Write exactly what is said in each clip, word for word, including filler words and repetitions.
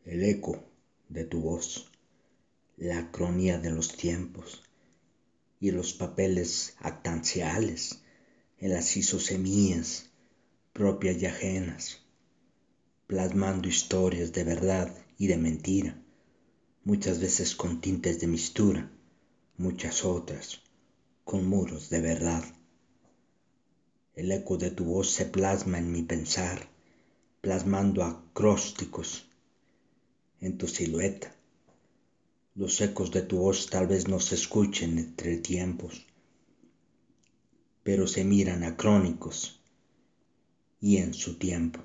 el eco de tu voz, la cronía de los tiempos y los papeles actanciales en las isosemías propias y ajenas, plasmando historias de verdad y de mentira, muchas veces con tintes de mistura, muchas otras con muros de verdad. El eco de tu voz se plasma en mi pensar, plasmando acrósticos en tu silueta. Los ecos de tu voz tal vez no se escuchen entre tiempos, pero se miran acrónicos y en su tiempo.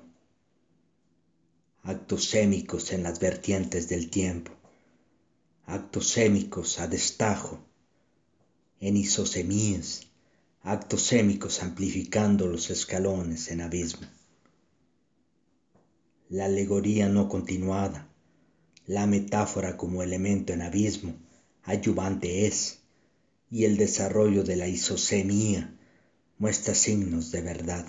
Actos sémicos en las vertientes del tiempo, actos sémicos a destajo, en isosemías, actos sémicos amplificando los escalones en abismo. La alegoría no continuada, la metáfora como elemento en abismo, adyuvante es, y el desarrollo de la isosemía muestra signos de verdad.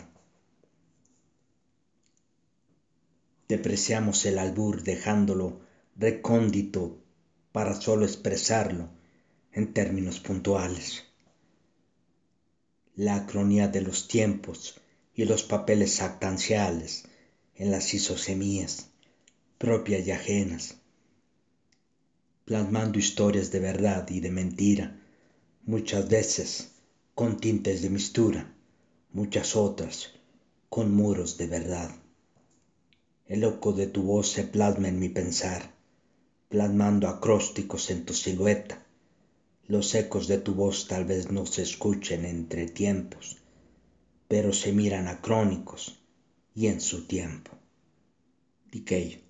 Depreciamos el albur dejándolo recóndito para solo expresarlo en términos puntuales. La acronía de los tiempos y los papeles actanciales en las isosemías, propias y ajenas, plasmando historias de verdad y de mentira, muchas veces con tintes de mistura, muchas otras con muros de verdad. El eco de tu voz se plasma en mi pensar, plasmando acrósticos en tu silueta. Los ecos de tu voz tal vez no se escuchen entre tiempos, pero se miran acrónicos y en su tiempo. Decay.